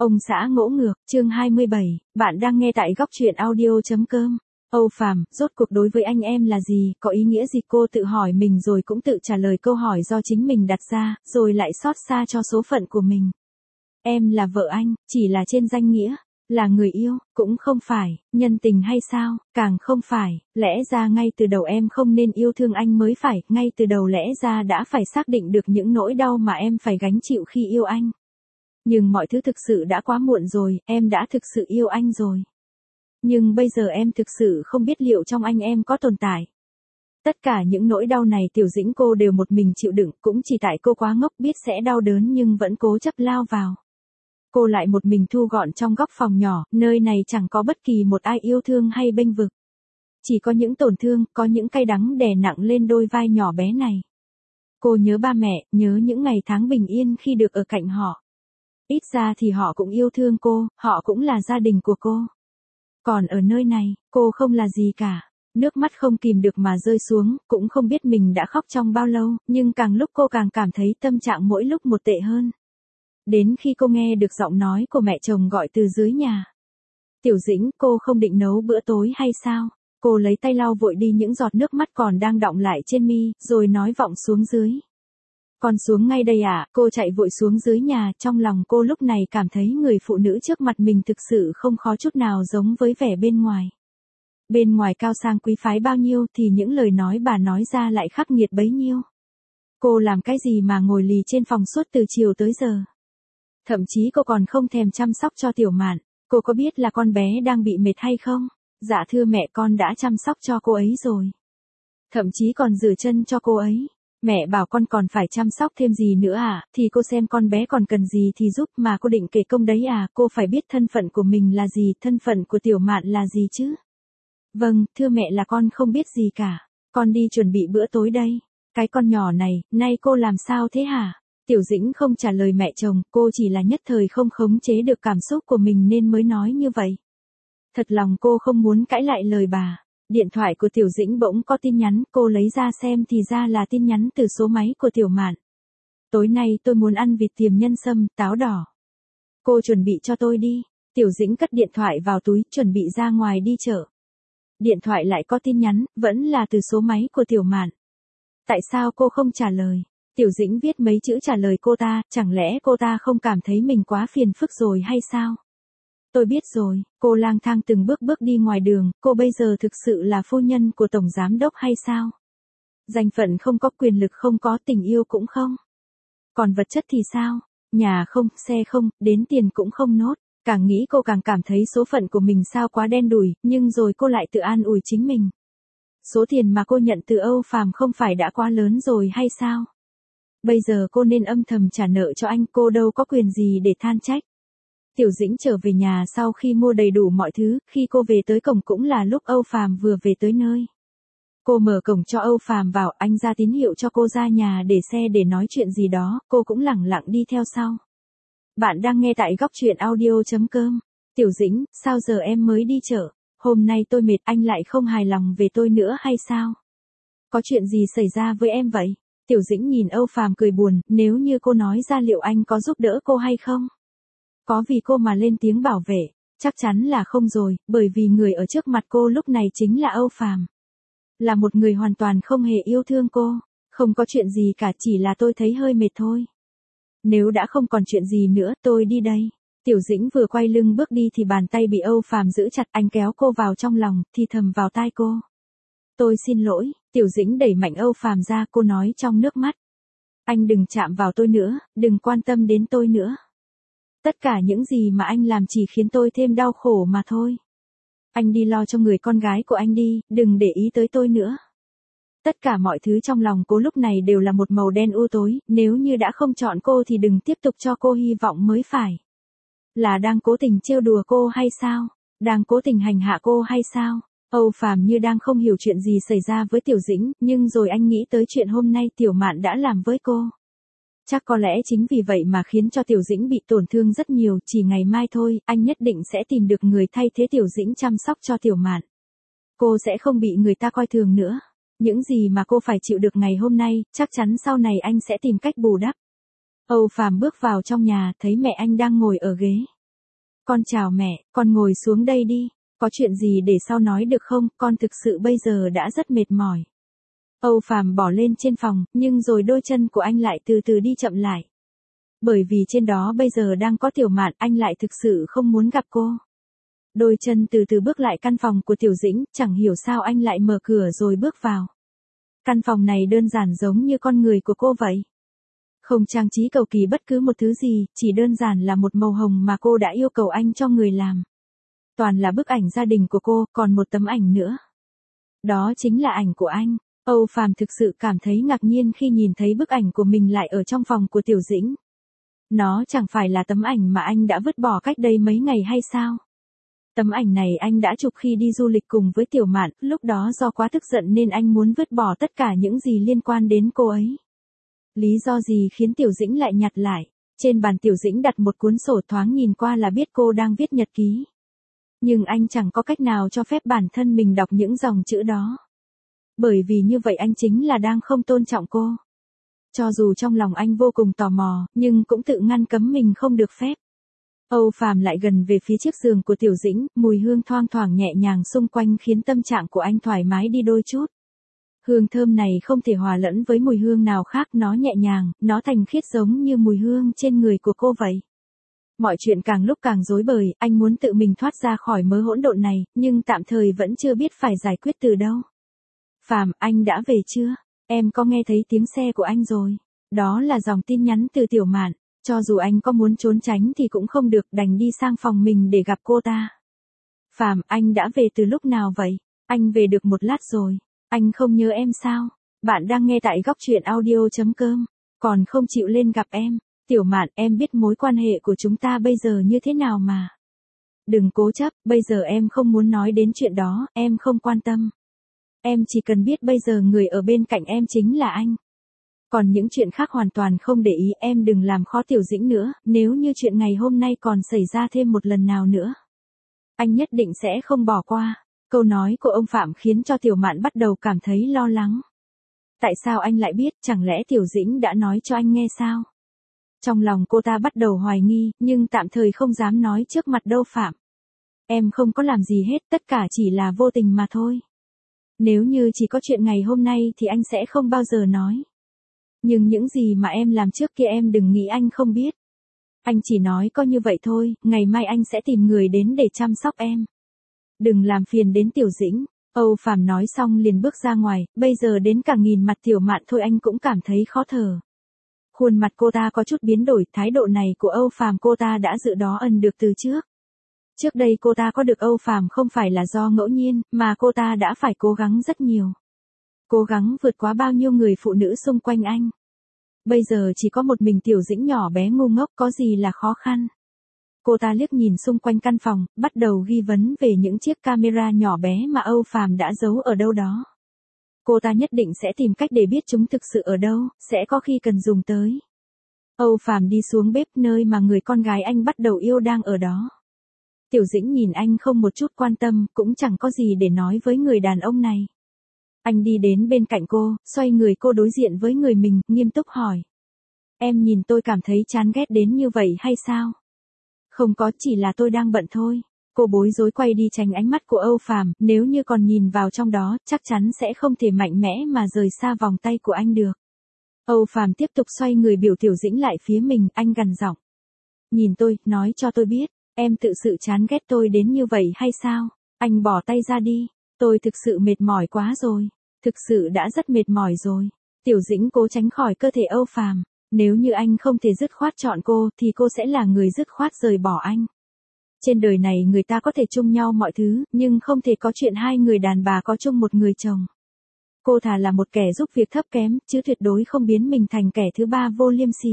Ông xã ngỗ ngược, chương 27, bạn đang nghe tại góc truyện audio.com. Âu Phàm, rốt cuộc đối với anh em là gì, có ý nghĩa gì? Cô tự hỏi mình rồi cũng tự trả lời câu hỏi do chính mình đặt ra, rồi lại xót xa cho số phận của mình. Em là vợ anh, chỉ là trên danh nghĩa, là người yêu, cũng không phải, nhân tình hay sao, càng không phải, lẽ ra ngay từ đầu em không nên yêu thương anh mới phải, ngay từ đầu lẽ ra đã phải xác định được những nỗi đau mà em phải gánh chịu khi yêu anh. Nhưng mọi thứ thực sự đã quá muộn rồi, em đã thực sự yêu anh rồi. Nhưng bây giờ em thực sự không biết liệu trong anh em có tồn tại. Tất cả những nỗi đau này Tiểu Dĩnh cô đều một mình chịu đựng, cũng chỉ tại cô quá ngốc biết sẽ đau đớn nhưng vẫn cố chấp lao vào. Cô lại một mình thu gọn trong góc phòng nhỏ, nơi này chẳng có bất kỳ một ai yêu thương hay bênh vực. Chỉ có những tổn thương, có những cay đắng đè nặng lên đôi vai nhỏ bé này. Cô nhớ ba mẹ, nhớ những ngày tháng bình yên khi được ở cạnh họ. Ít ra thì họ cũng yêu thương cô, họ cũng là gia đình của cô. Còn ở nơi này, cô không là gì cả. Nước mắt không kìm được mà rơi xuống, cũng không biết mình đã khóc trong bao lâu, nhưng càng lúc cô càng cảm thấy tâm trạng mỗi lúc một tệ hơn. Đến khi cô nghe được giọng nói của mẹ chồng gọi từ dưới nhà. Tiểu Dĩnh, cô không định nấu bữa tối hay sao? Cô lấy tay lau vội đi những giọt nước mắt còn đang đọng lại trên mi, rồi nói vọng xuống dưới. Con xuống ngay đây à? Cô chạy vội xuống dưới nhà, trong lòng cô lúc này cảm thấy người phụ nữ trước mặt mình thực sự không khó chút nào giống với vẻ bên ngoài. Bên ngoài cao sang quý phái bao nhiêu thì những lời nói bà nói ra lại khắc nghiệt bấy nhiêu. Cô làm cái gì mà ngồi lì trên phòng suốt từ chiều tới giờ? Thậm chí cô còn không thèm chăm sóc cho Tiểu Mạn. Cô có biết là con bé đang bị mệt hay không? Dạ thưa mẹ, con đã chăm sóc cho cô ấy rồi. Thậm chí còn rửa chân cho cô ấy. Mẹ bảo con còn phải chăm sóc thêm gì nữa à, thì cô xem con bé còn cần gì thì giúp, mà cô định kể công đấy à? Cô phải biết thân phận của mình là gì, thân phận của Tiểu Mạn là gì chứ. Vâng, thưa mẹ, là con không biết gì cả. Con đi chuẩn bị bữa tối đây. Cái con nhỏ này, nay cô làm sao thế hả? Tiểu Dĩnh không trả lời mẹ chồng, cô chỉ là nhất thời không khống chế được cảm xúc của mình nên mới nói như vậy. Thật lòng cô không muốn cãi lại lời bà. Điện thoại của Tiểu Dĩnh bỗng có tin nhắn, cô lấy ra xem thì ra là tin nhắn từ số máy của Tiểu Mạn. Tối nay tôi muốn ăn vịt tiềm nhân sâm, táo đỏ. Cô chuẩn bị cho tôi đi. Tiểu Dĩnh cất điện thoại vào túi, chuẩn bị ra ngoài đi chợ. Điện thoại lại có tin nhắn, vẫn là từ số máy của Tiểu Mạn. Tại sao cô không trả lời? Tiểu Dĩnh viết mấy chữ trả lời cô ta, chẳng lẽ cô ta không cảm thấy mình quá phiền phức rồi hay sao? Tôi biết rồi, cô lang thang từng bước bước đi ngoài đường, cô bây giờ thực sự là phu nhân của tổng giám đốc hay sao? Danh phận không có, quyền lực không có, tình yêu cũng không. Còn vật chất thì sao? Nhà không, xe không, đến tiền cũng không nốt. Càng nghĩ cô càng cảm thấy số phận của mình sao quá đen đủi, nhưng rồi cô lại tự an ủi chính mình. Số tiền mà cô nhận từ Âu Phàm không phải đã quá lớn rồi hay sao? Bây giờ cô nên âm thầm trả nợ cho anh, cô đâu có quyền gì để than trách. Tiểu Dĩnh trở về nhà sau khi mua đầy đủ mọi thứ, khi cô về tới cổng cũng là lúc Âu Phàm vừa về tới nơi. Cô mở cổng cho Âu Phàm vào, anh ra tín hiệu cho cô ra nhà để xe để nói chuyện gì đó, cô cũng lẳng lặng đi theo sau. Bạn đang nghe tại góc truyện audio.com. Tiểu Dĩnh, sao giờ em mới đi chợ? Hôm nay tôi mệt, anh lại không hài lòng về tôi nữa hay sao? Có chuyện gì xảy ra với em vậy? Tiểu Dĩnh nhìn Âu Phàm cười buồn, nếu như cô nói ra liệu anh có giúp đỡ cô hay không? Có vì cô mà lên tiếng bảo vệ? Chắc chắn là không rồi, bởi vì người ở trước mặt cô lúc này chính là Âu Phàm. Là một người hoàn toàn không hề yêu thương cô. Không có chuyện gì cả, chỉ là tôi thấy hơi mệt thôi. Nếu đã không còn chuyện gì nữa, tôi đi đây. Tiểu Dĩnh vừa quay lưng bước đi thì bàn tay bị Âu Phàm giữ chặt, anh kéo cô vào trong lòng, thì thầm vào tai cô. Tôi xin lỗi. Tiểu Dĩnh đẩy mạnh Âu Phàm ra, cô nói trong nước mắt. Anh đừng chạm vào tôi nữa, đừng quan tâm đến tôi nữa. Tất cả những gì mà anh làm chỉ khiến tôi thêm đau khổ mà thôi. Anh đi lo cho người con gái của anh đi, đừng để ý tới tôi nữa. Tất cả mọi thứ trong lòng cô lúc này đều là một màu đen u tối, nếu như đã không chọn cô thì đừng tiếp tục cho cô hy vọng mới phải. Là đang cố tình trêu đùa cô hay sao? Đang cố tình hành hạ cô hay sao? Âu Phàm như đang không hiểu chuyện gì xảy ra với Tiểu Dĩnh, nhưng rồi anh nghĩ tới chuyện hôm nay Tiểu Mạn đã làm với cô. Chắc có lẽ chính vì vậy mà khiến cho Tiểu Dĩnh bị tổn thương rất nhiều, chỉ ngày mai thôi, anh nhất định sẽ tìm được người thay thế Tiểu Dĩnh chăm sóc cho Tiểu Mạn. Cô sẽ không bị người ta coi thường nữa. Những gì mà cô phải chịu được ngày hôm nay, chắc chắn sau này anh sẽ tìm cách bù đắp. Âu Phàm bước vào trong nhà, thấy mẹ anh đang ngồi ở ghế. Con chào mẹ, con ngồi xuống đây đi. Có chuyện gì để sau nói được không, con thực sự bây giờ đã rất mệt mỏi. Âu Phàm bỏ lên trên phòng, nhưng rồi đôi chân của anh lại từ từ đi chậm lại. Bởi vì trên đó bây giờ đang có Tiểu Mạn, anh lại thực sự không muốn gặp cô. Đôi chân từ từ bước lại căn phòng của Tiểu Dĩnh, chẳng hiểu sao anh lại mở cửa rồi bước vào. Căn phòng này đơn giản giống như con người của cô vậy. Không trang trí cầu kỳ bất cứ một thứ gì, chỉ đơn giản là một màu hồng mà cô đã yêu cầu anh cho người làm. Toàn là bức ảnh gia đình của cô, còn một tấm ảnh nữa. Đó chính là ảnh của anh. Âu Phàm thực sự cảm thấy ngạc nhiên khi nhìn thấy bức ảnh của mình lại ở trong phòng của Tiểu Dĩnh. Nó chẳng phải là tấm ảnh mà anh đã vứt bỏ cách đây mấy ngày hay sao? Tấm ảnh này anh đã chụp khi đi du lịch cùng với Tiểu Mạn, lúc đó do quá tức giận nên anh muốn vứt bỏ tất cả những gì liên quan đến cô ấy. Lý do gì khiến Tiểu Dĩnh lại nhặt lại? Trên bàn Tiểu Dĩnh đặt một cuốn sổ, thoáng nhìn qua là biết cô đang viết nhật ký. Nhưng anh chẳng có cách nào cho phép bản thân mình đọc những dòng chữ đó. Bởi vì như vậy anh chính là đang không tôn trọng cô. Cho dù trong lòng anh vô cùng tò mò, nhưng cũng tự ngăn cấm mình không được phép. Âu Phàm lại gần về phía chiếc giường của Tiểu Dĩnh, mùi hương thoang thoảng nhẹ nhàng xung quanh khiến tâm trạng của anh thoải mái đi đôi chút. Hương thơm này không thể hòa lẫn với mùi hương nào khác, nó nhẹ nhàng, nó thanh khiết giống như mùi hương trên người của cô vậy. Mọi chuyện càng lúc càng rối bời, anh muốn tự mình thoát ra khỏi mớ hỗn độn này, nhưng tạm thời vẫn chưa biết phải giải quyết từ đâu. Phàm, anh đã về chưa? Em có nghe thấy tiếng xe của anh rồi. Đó là dòng tin nhắn từ Tiểu Mạn. Cho dù anh có muốn trốn tránh thì cũng không được, đành đi sang phòng mình để gặp cô ta. Phàm, anh đã về từ lúc nào vậy? Anh về được một lát rồi. Anh không nhớ em sao? Bạn đang nghe tại góc truyện audio.com. Còn không chịu lên gặp em. Tiểu Mạn, em biết mối quan hệ của chúng ta bây giờ như thế nào mà. Đừng cố chấp, bây giờ em không muốn nói đến chuyện đó, em không quan tâm. Em chỉ cần biết bây giờ người ở bên cạnh em chính là anh. Còn những chuyện khác hoàn toàn không để ý, em đừng làm khó Tiểu Dĩnh nữa, nếu như chuyện ngày hôm nay còn xảy ra thêm một lần nào nữa. Anh nhất định sẽ không bỏ qua. Câu nói của ông Phạm khiến cho Tiểu Mạn bắt đầu cảm thấy lo lắng. Tại sao anh lại biết, chẳng lẽ Tiểu Dĩnh đã nói cho anh nghe sao? Trong lòng cô ta bắt đầu hoài nghi, nhưng tạm thời không dám nói trước mặt đâu Phạm. Em không có làm gì hết, tất cả chỉ là vô tình mà thôi. Nếu như chỉ có chuyện ngày hôm nay thì anh sẽ không bao giờ nói. Nhưng những gì mà em làm trước kia em đừng nghĩ anh không biết. Anh chỉ nói có như vậy thôi, ngày mai anh sẽ tìm người đến để chăm sóc em. Đừng làm phiền đến Tiểu Dĩnh. Âu Phàm nói xong liền bước ra ngoài, bây giờ đến cả nghìn mặt Tiểu Mạn thôi anh cũng cảm thấy khó thở. Khuôn mặt cô ta có chút biến đổi, thái độ này của Âu Phàm cô ta đã dự đoán ẩn được từ trước. Trước đây cô ta có được Âu Phàm không phải là do ngẫu nhiên, mà cô ta đã phải cố gắng rất nhiều. Cố gắng vượt qua bao nhiêu người phụ nữ xung quanh anh. Bây giờ chỉ có một mình Tiểu Dĩnh nhỏ bé ngu ngốc, có gì là khó khăn. Cô ta liếc nhìn xung quanh căn phòng, bắt đầu ghi vấn về những chiếc camera nhỏ bé mà Âu Phàm đã giấu ở đâu đó. Cô ta nhất định sẽ tìm cách để biết chúng thực sự ở đâu, sẽ có khi cần dùng tới. Âu Phàm đi xuống bếp, nơi mà người con gái anh bắt đầu yêu đang ở đó. Tiểu Dĩnh nhìn anh không một chút quan tâm, cũng chẳng có gì để nói với người đàn ông này. Anh đi đến bên cạnh cô, xoay người cô đối diện với người mình, nghiêm túc hỏi. Em nhìn tôi cảm thấy chán ghét đến như vậy hay sao? Không có, chỉ là tôi đang bận thôi. Cô bối rối quay đi tránh ánh mắt của Âu Phàm, nếu như còn nhìn vào trong đó, chắc chắn sẽ không thể mạnh mẽ mà rời xa vòng tay của anh được. Âu Phàm tiếp tục xoay người biểu Tiểu Dĩnh lại phía mình, anh gằn giọng. Nhìn tôi, nói cho tôi biết, em tự sự chán ghét tôi đến như vậy hay sao? Anh bỏ tay ra đi, tôi thực sự mệt mỏi quá rồi, thực sự đã rất mệt mỏi rồi. Tiểu Dĩnh cố tránh khỏi cơ thể Âu Phàm. Nếu như anh không thể dứt khoát chọn cô, thì cô sẽ là người dứt khoát rời bỏ anh. Trên đời này người ta có thể chung nhau mọi thứ, nhưng không thể có chuyện hai người đàn bà có chung một người chồng. Cô thà là một kẻ giúp việc thấp kém, chứ tuyệt đối không biến mình thành kẻ thứ ba vô liêm sỉ.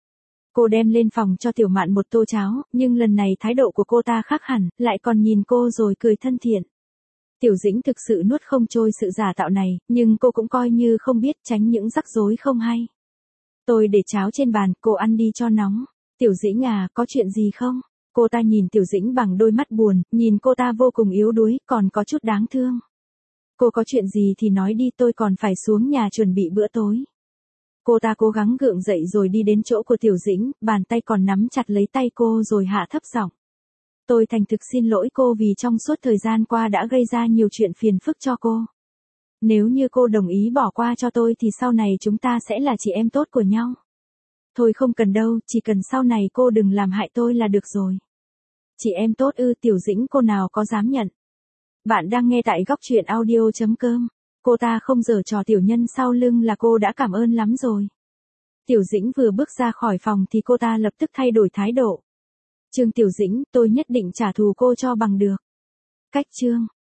Cô đem lên phòng cho Tiểu Mạn một tô cháo, nhưng lần này thái độ của cô ta khác hẳn, lại còn nhìn cô rồi cười thân thiện. Tiểu Dĩnh thực sự nuốt không trôi sự giả tạo này, nhưng cô cũng coi như không biết, tránh những rắc rối không hay. Tôi để cháo trên bàn, cô ăn đi cho nóng. Tiểu Dĩnh à, có chuyện gì không? Cô ta nhìn Tiểu Dĩnh bằng đôi mắt buồn, nhìn cô ta vô cùng yếu đuối, còn có chút đáng thương. Cô có chuyện gì thì nói đi, tôi còn phải xuống nhà chuẩn bị bữa tối. Cô ta cố gắng gượng dậy rồi đi đến chỗ của Tiểu Dĩnh, bàn tay còn nắm chặt lấy tay cô rồi hạ thấp giọng. Tôi thành thực xin lỗi cô vì trong suốt thời gian qua đã gây ra nhiều chuyện phiền phức cho cô. Nếu như cô đồng ý bỏ qua cho tôi thì sau này chúng ta sẽ là chị em tốt của nhau. Thôi không cần đâu, chỉ cần sau này cô đừng làm hại tôi là được rồi. Chị em tốt ư? Tiểu Dĩnh cô nào có dám nhận. Bạn đang nghe tại góc truyện audio.com. Cô ta không giở trò tiểu nhân sau lưng là cô đã cảm ơn lắm rồi. Tiểu Dĩnh vừa bước ra khỏi phòng thì cô ta lập tức thay đổi thái độ. Trương Tiểu Dĩnh, tôi nhất định trả thù cô cho bằng được. Cách chương